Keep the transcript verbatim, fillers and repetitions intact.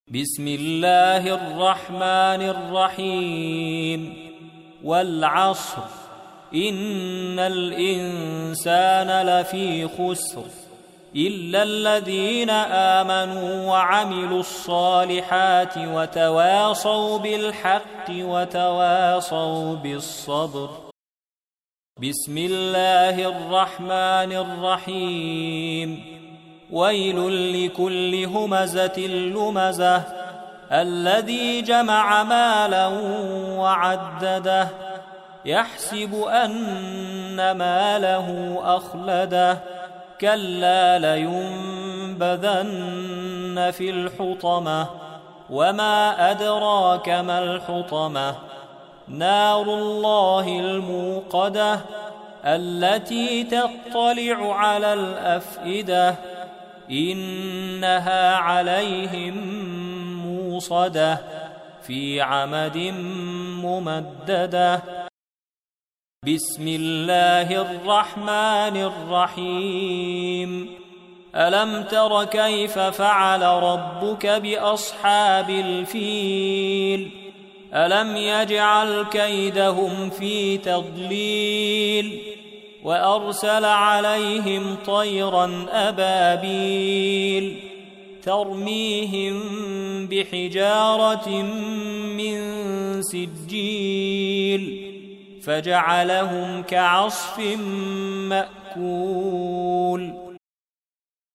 بسم الله الرحمن الرحيم والعصر إن الإنسان لفي خسر إلا الذين آمنوا وعملوا الصالحات وتواصوا بالحق وتواصوا بالصبر. بسم الله الرحمن الرحيم ويل لكل همزة لمزة الذي جمع مالا وعدده يحسب أن ماله أخلده كلا لينبذن في الحطمة وما أدراك ما الحطمة نار الله الموقدة التي تطلع على الأفئدة إنها عليهم موصدة في عمد ممددة. بسم الله الرحمن الرحيم ألم تر كيف فعل ربك بأصحاب الفيل ألم يجعل كيدهم في تضليل وأرسل عليهم طيرا أبابيل ترميهم بحجارة من سجيل فجعلهم كعصف مأكول.